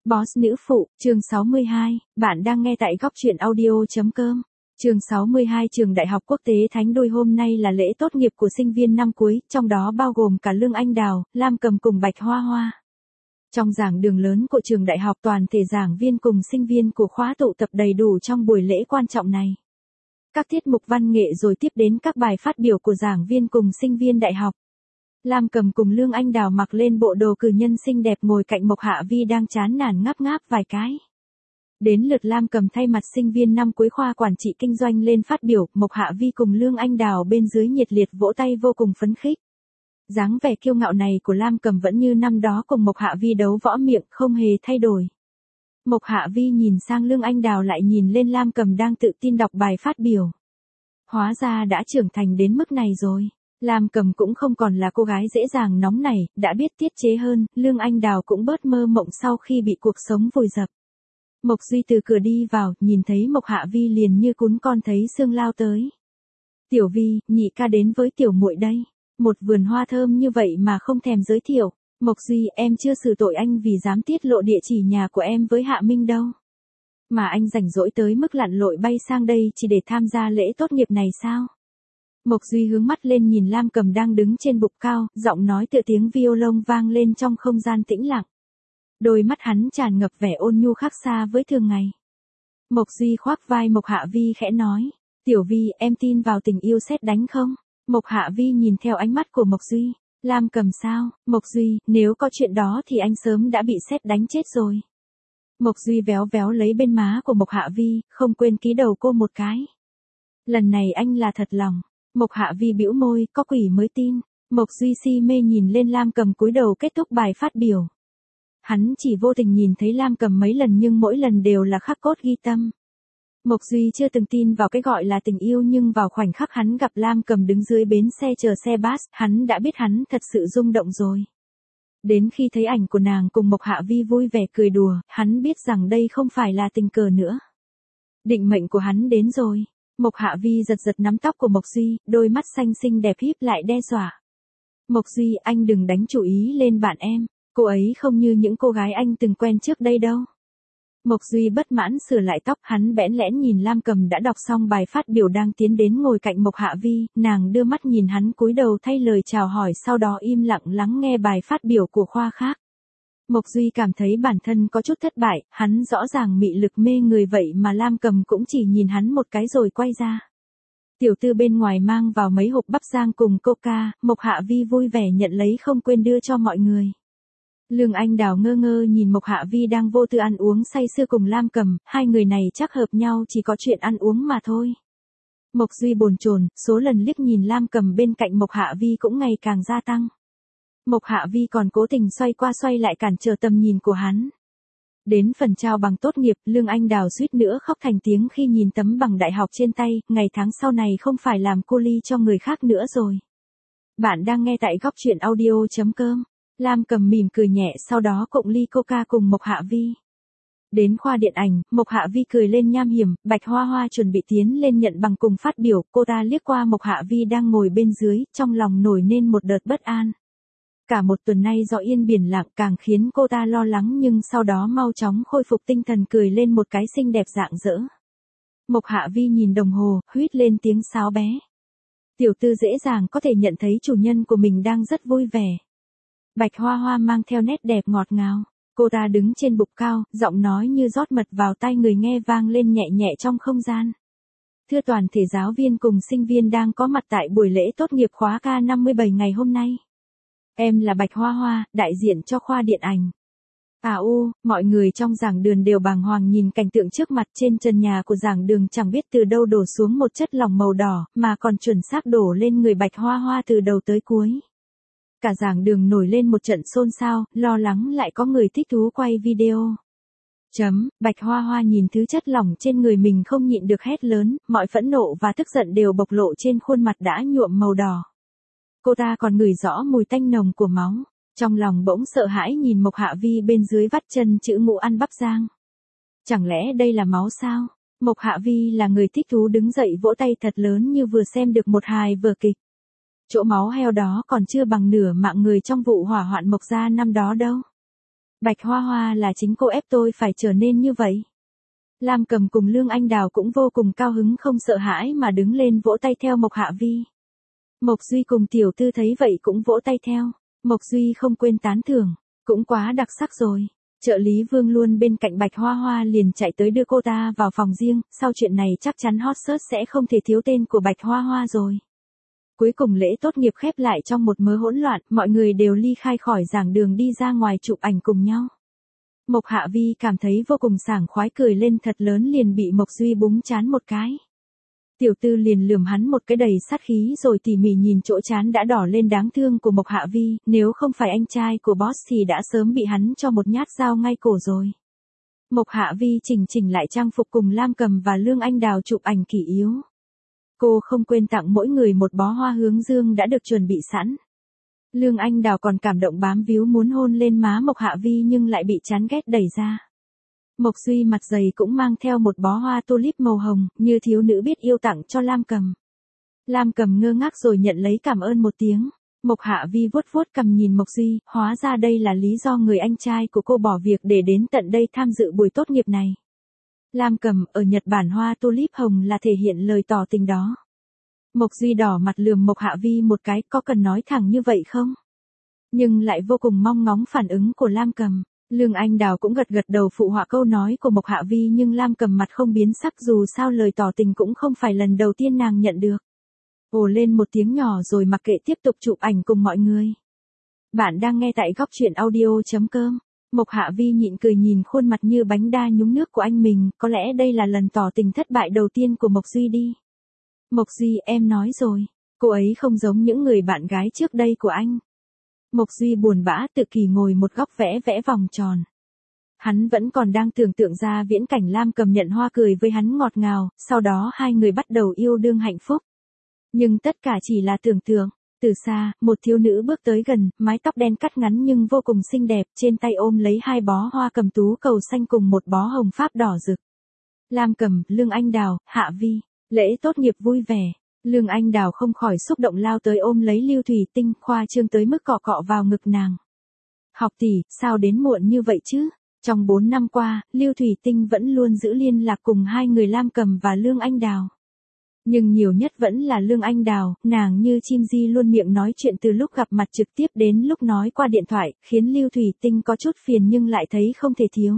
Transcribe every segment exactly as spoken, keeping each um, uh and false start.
Boss nữ phụ, chương sáu mươi hai, bạn đang nghe tại góc truyện audio.com. Chương sáu mươi hai Trường Đại học Quốc tế Thánh Đôi. Hôm nay là lễ tốt nghiệp của sinh viên năm cuối, trong đó bao gồm cả Lương Anh Đào, Lam Cầm cùng Bạch Hoa Hoa. Trong giảng đường lớn của trường đại học, toàn thể giảng viên cùng sinh viên của khóa tụ tập đầy đủ trong buổi lễ quan trọng này. Các tiết mục văn nghệ rồi tiếp đến các bài phát biểu của giảng viên cùng sinh viên đại học. Lam Cầm cùng Lương Anh Đào mặc lên bộ đồ cử nhân xinh đẹp ngồi cạnh Mộc Hạ Vi đang chán nản ngáp ngáp vài cái. Đến lượt Lam Cầm thay mặt sinh viên năm cuối khoa quản trị kinh doanh lên phát biểu, Mộc Hạ Vi cùng Lương Anh Đào bên dưới nhiệt liệt vỗ tay vô cùng phấn khích. Dáng vẻ kiêu ngạo này của Lam Cầm vẫn như năm đó cùng Mộc Hạ Vi đấu võ miệng, không hề thay đổi. Mộc Hạ Vi nhìn sang Lương Anh Đào lại nhìn lên Lam Cầm đang tự tin đọc bài phát biểu. Hóa ra đã trưởng thành đến mức này rồi. Lam Cầm cũng không còn là cô gái dễ dàng nóng nảy, đã biết tiết chế hơn. Lương Anh Đào cũng bớt mơ mộng sau khi bị cuộc sống vùi dập. Mộc Duy từ cửa đi vào, nhìn thấy Mộc Hạ Vi liền như cún con thấy xương lao tới. Tiểu Vi, nhị ca đến với tiểu muội đây. Một vườn hoa thơm như vậy mà không thèm giới thiệu. Mộc Duy, em chưa xử tội anh vì dám tiết lộ địa chỉ nhà của em với Hạ Minh đâu. Mà anh rảnh rỗi tới mức lặn lội bay sang đây chỉ để tham gia lễ tốt nghiệp này sao? Mộc Duy hướng mắt lên nhìn Lam Cầm đang đứng trên bục cao, giọng nói tựa tiếng violon vang lên trong không gian tĩnh lặng. Đôi mắt hắn tràn ngập vẻ ôn nhu khác xa với thường ngày. Mộc Duy khoác vai Mộc Hạ Vi khẽ nói, Tiểu Vi, em tin vào tình yêu sét đánh không? Mộc Hạ Vi nhìn theo ánh mắt của Mộc Duy. Lam Cầm sao? Mộc Duy, nếu có chuyện đó thì anh sớm đã bị sét đánh chết rồi. Mộc Duy véo véo lấy bên má của Mộc Hạ Vi, không quên ký đầu cô một cái. Lần này anh là thật lòng. Mộc Hạ Vi bĩu môi, có quỷ mới tin. Mộc Duy si mê nhìn lên Lam Cầm cúi đầu kết thúc bài phát biểu. Hắn chỉ vô tình nhìn thấy Lam Cầm mấy lần nhưng mỗi lần đều là khắc cốt ghi tâm. Mộc Duy chưa từng tin vào cái gọi là tình yêu nhưng vào khoảnh khắc hắn gặp Lam Cầm đứng dưới bến xe chờ xe bus, hắn đã biết hắn thật sự rung động rồi. Đến khi thấy ảnh của nàng cùng Mộc Hạ Vi vui vẻ cười đùa, hắn biết rằng đây không phải là tình cờ nữa. Định mệnh của hắn đến rồi. Mộc Hạ Vi giật giật nắm tóc của Mộc Duy, đôi mắt xanh xinh đẹp híp lại đe dọa. Mộc Duy, anh đừng đánh chủ ý lên bạn em, cô ấy không như những cô gái anh từng quen trước đây đâu. Mộc Duy bất mãn sửa lại tóc, hắn bẽn lẽn nhìn Lam Cầm đã đọc xong bài phát biểu đang tiến đến ngồi cạnh Mộc Hạ Vi, nàng đưa mắt nhìn hắn cúi đầu thay lời chào hỏi sau đó im lặng lắng nghe bài phát biểu của khoa khác. Mộc Duy cảm thấy bản thân có chút thất bại, hắn rõ ràng mị lực mê người vậy mà Lam Cầm cũng chỉ nhìn hắn một cái rồi quay ra. Tiểu tư bên ngoài mang vào mấy hộp bắp rang cùng coca, Mộc Hạ Vi vui vẻ nhận lấy không quên đưa cho mọi người. Lương Anh Đào ngơ ngơ nhìn Mộc Hạ Vi đang vô tư ăn uống say sưa cùng Lam Cầm, hai người này chắc hợp nhau chỉ có chuyện ăn uống mà thôi. Mộc Duy bồn chồn, số lần liếc nhìn Lam Cầm bên cạnh Mộc Hạ Vi cũng ngày càng gia tăng. Mộc Hạ Vi còn cố tình xoay qua xoay lại cản trở tầm nhìn của hắn. Đến phần trao bằng tốt nghiệp, Lương Anh Đào suýt nữa khóc thành tiếng khi nhìn tấm bằng đại học trên tay, ngày tháng sau này không phải làm cô ly cho người khác nữa rồi. Bạn đang nghe tại góc truyện audio.com. Lam Cầm mỉm cười nhẹ sau đó cụng ly coca cùng Mộc Hạ Vi. Đến khoa điện ảnh, Mộc Hạ Vi cười lên nham hiểm, Bạch Hoa Hoa chuẩn bị tiến lên nhận bằng cùng phát biểu, cô ta liếc qua Mộc Hạ Vi đang ngồi bên dưới, trong lòng nổi lên một đợt bất an. Cả một tuần nay do yên biển lặng càng khiến cô ta lo lắng nhưng sau đó mau chóng khôi phục tinh thần cười lên một cái xinh đẹp rạng rỡ. Mộc Hạ Vi nhìn đồng hồ, huýt lên tiếng sáo bé. Tiểu tư dễ dàng có thể nhận thấy chủ nhân của mình đang rất vui vẻ. Bạch Hoa Hoa mang theo nét đẹp ngọt ngào. Cô ta đứng trên bục cao, giọng nói như rót mật vào tai người nghe vang lên nhẹ nhẹ trong không gian. Thưa toàn thể giáo viên cùng sinh viên đang có mặt tại buổi lễ tốt nghiệp khóa K năm mươi bảy ngày hôm nay. Em là Bạch Hoa Hoa, đại diện cho khoa điện ảnh. À u, mọi người trong giảng đường đều bàng hoàng nhìn cảnh tượng trước mặt. Trên trần nhà của giảng đường chẳng biết từ đâu đổ xuống một chất lỏng màu đỏ, mà còn chuẩn xác đổ lên người Bạch Hoa Hoa từ đầu tới cuối. Cả giảng đường nổi lên một trận xôn xao, lo lắng lại có người thích thú quay video. Chấm, Bạch Hoa Hoa nhìn thứ chất lỏng trên người mình không nhịn được hét lớn, mọi phẫn nộ và tức giận đều bộc lộ trên khuôn mặt đã nhuộm màu đỏ. Cô ta còn ngửi rõ mùi tanh nồng của máu, trong lòng bỗng sợ hãi nhìn Mộc Hạ Vi bên dưới vắt chân chữ ngũ ăn bắp rang. Chẳng lẽ đây là máu sao? Mộc Hạ Vi là người thích thú đứng dậy vỗ tay thật lớn như vừa xem được một hài vở kịch. Chỗ máu heo đó còn chưa bằng nửa mạng người trong vụ hỏa hoạn Mộc gia năm đó đâu. Bạch Hoa Hoa là chính cô ép tôi phải trở nên như vậy. Lam Cầm cùng Lương Anh Đào cũng vô cùng cao hứng không sợ hãi mà đứng lên vỗ tay theo Mộc Hạ Vi. Mộc Duy cùng tiểu tư thấy vậy cũng vỗ tay theo. Mộc Duy không quên tán thưởng, cũng quá đặc sắc rồi. Trợ lý Vương luôn bên cạnh Bạch Hoa Hoa liền chạy tới đưa cô ta vào phòng riêng, sau chuyện này chắc chắn hot search sẽ không thể thiếu tên của Bạch Hoa Hoa rồi. Cuối cùng lễ tốt nghiệp khép lại trong một mớ hỗn loạn, mọi người đều ly khai khỏi giảng đường đi ra ngoài chụp ảnh cùng nhau. Mộc Hạ Vi cảm thấy vô cùng sảng khoái cười lên thật lớn liền bị Mộc Duy búng trán một cái. Tiểu tư liền lườm hắn một cái đầy sát khí rồi tỉ mỉ nhìn chỗ trán đã đỏ lên đáng thương của Mộc Hạ Vi, nếu không phải anh trai của boss thì đã sớm bị hắn cho một nhát dao ngay cổ rồi. Mộc Hạ Vi chỉnh chỉnh lại trang phục cùng Lam Cầm và Lương Anh Đào chụp ảnh kỷ yếu. Cô không quên tặng mỗi người một bó hoa hướng dương đã được chuẩn bị sẵn. Lương Anh Đào còn cảm động bám víu muốn hôn lên má Mộc Hạ Vi nhưng lại bị chán ghét đẩy ra. Mộc Duy mặt dày cũng mang theo một bó hoa tulip màu hồng, như thiếu nữ biết yêu tặng cho Lam Cầm. Lam Cầm ngơ ngác rồi nhận lấy cảm ơn một tiếng. Mộc Hạ Vi vuốt vuốt cằm nhìn Mộc Duy, hóa ra đây là lý do người anh trai của cô bỏ việc để đến tận đây tham dự buổi tốt nghiệp này. Lam Cầm, ở Nhật Bản hoa tulip hồng là thể hiện lời tỏ tình đó. Mộc Duy đỏ mặt lườm Mộc Hạ Vi một cái, có cần nói thẳng như vậy không? Nhưng lại vô cùng mong ngóng phản ứng của Lam Cầm. Lương Anh Đào cũng gật gật đầu phụ họa câu nói của Mộc Hạ Vi nhưng Lam Cầm mặt không biến sắc dù sao lời tỏ tình cũng không phải lần đầu tiên nàng nhận được. Ồ lên một tiếng nhỏ rồi mặc kệ tiếp tục chụp ảnh cùng mọi người. Bạn đang nghe tại góc truyện audio chấm com. Mộc Hạ Vi nhịn cười nhìn khuôn mặt như bánh đa nhúng nước của anh mình, có lẽ đây là lần tỏ tình thất bại đầu tiên của Mộc Duy đi. Mộc Duy, em nói rồi, cô ấy không giống những người bạn gái trước đây của anh. Mộc Duy buồn bã tự kỷ ngồi một góc vẽ vẽ vòng tròn. Hắn vẫn còn đang tưởng tượng ra viễn cảnh Lam Cầm nhận hoa cười với hắn ngọt ngào, sau đó hai người bắt đầu yêu đương hạnh phúc. Nhưng tất cả chỉ là tưởng tượng. Từ xa, một thiếu nữ bước tới gần, mái tóc đen cắt ngắn nhưng vô cùng xinh đẹp, trên tay ôm lấy hai bó hoa cầm tú cầu xanh cùng một bó hồng pháp đỏ rực. Lam Cầm, Lương Anh Đào, Hạ Vi, lễ tốt nghiệp vui vẻ. Lương Anh Đào không khỏi xúc động lao tới ôm lấy Lưu Thủy Tinh, khoa trương tới mức cọ cọ vào ngực nàng. Học tỷ, sao đến muộn như vậy chứ? Trong bốn năm qua, Lưu Thủy Tinh vẫn luôn giữ liên lạc cùng hai người Lam Cầm và Lương Anh Đào. Nhưng nhiều nhất vẫn là Lương Anh Đào, nàng như chim di luôn miệng nói chuyện từ lúc gặp mặt trực tiếp đến lúc nói qua điện thoại, khiến Lưu Thủy Tinh có chút phiền nhưng lại thấy không thể thiếu.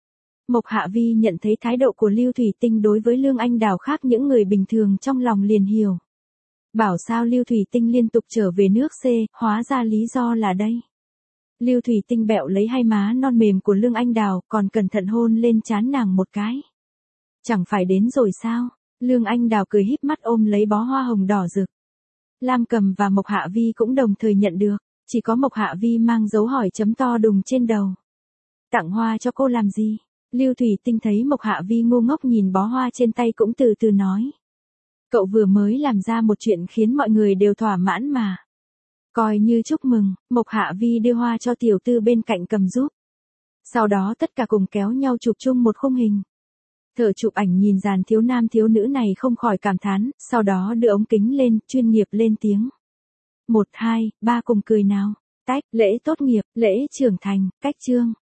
Mộc Hạ Vi nhận thấy thái độ của Lưu Thủy Tinh đối với Lương Anh Đào khác những người bình thường trong lòng liền hiểu. Bảo sao Lưu Thủy Tinh liên tục trở về nước C, hóa ra lý do là đây. Lưu Thủy Tinh bẹo lấy hai má non mềm của Lương Anh Đào, còn cẩn thận hôn lên trán nàng một cái. Chẳng phải đến rồi sao? Lương Anh Đào cười híp mắt ôm lấy bó hoa hồng đỏ rực. Lam Cầm và Mộc Hạ Vi cũng đồng thời nhận được, chỉ có Mộc Hạ Vi mang dấu hỏi chấm to đùng trên đầu. Tặng hoa cho cô làm gì? Lưu Thủy Tinh thấy Mộc Hạ Vi ngu ngốc nhìn bó hoa trên tay cũng từ từ nói. Cậu vừa mới làm ra một chuyện khiến mọi người đều thỏa mãn mà. Coi như chúc mừng, Mộc Hạ Vi đưa hoa cho tiểu tư bên cạnh cầm giúp. Sau đó tất cả cùng kéo nhau chụp chung một khung hình. Thợ chụp ảnh nhìn dàn thiếu nam thiếu nữ này không khỏi cảm thán, sau đó đưa ống kính lên, chuyên nghiệp lên tiếng. Một, hai, ba cùng cười nào. Tách, lễ tốt nghiệp, lễ trưởng thành, cách chương.